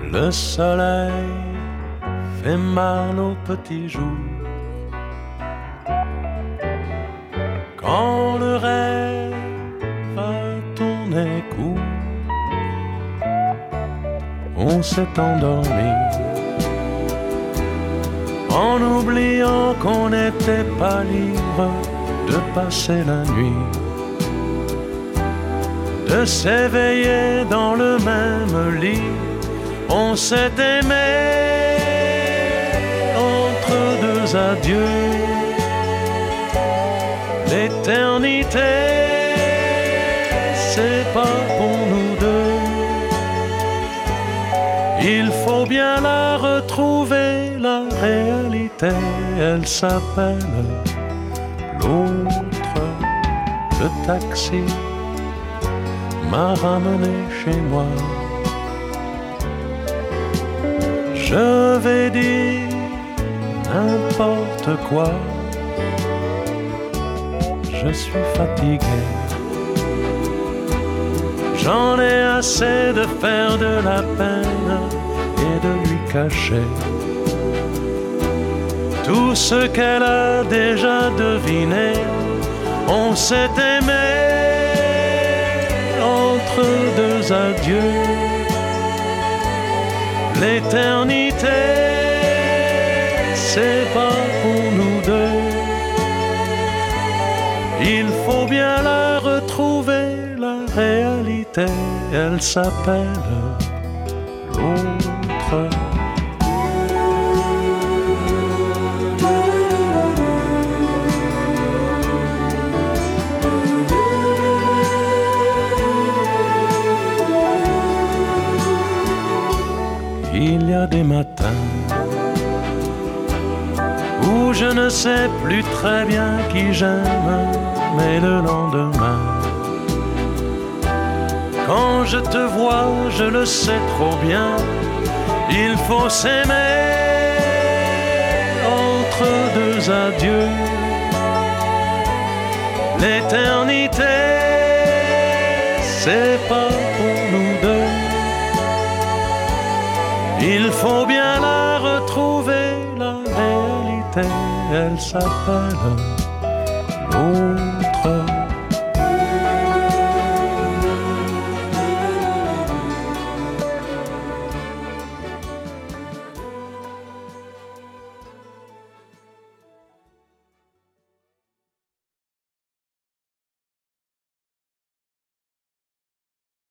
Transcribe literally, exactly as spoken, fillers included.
Le soleil fait mal aux petits jours. Quand le rêve a tourné court, on s'est endormi en oubliant qu'on n'était pas libre de passer la nuit, de s'éveiller dans le même lit. On s'est aimé entre deux adieux. L'éternité, c'est pas pour nous deux. Il faut bien la retrouver, la réalité. Elle s'appelle l'autre. Le taxi m'a ramené chez moi. Je vais dire n'importe quoi. Je suis fatigué. J'en ai assez de faire de la peine et de lui cacher tout ce qu'elle a déjà deviné. On s'est aimé entre deux adieux. L'éternité, c'est pas pour nous deux. Il faut bien la retrouver, la réalité. Elle s'appelle l'autre. Il y a des matins où je ne sais plus très bien qui j'aime, mais le lendemain, quand je te vois, je le sais trop bien, il faut s'aimer entre deux adieux. L'éternité, c'est pas pour nous deux. Il faut bien la retrouver, la réalité. Elle s'appelle l'autre.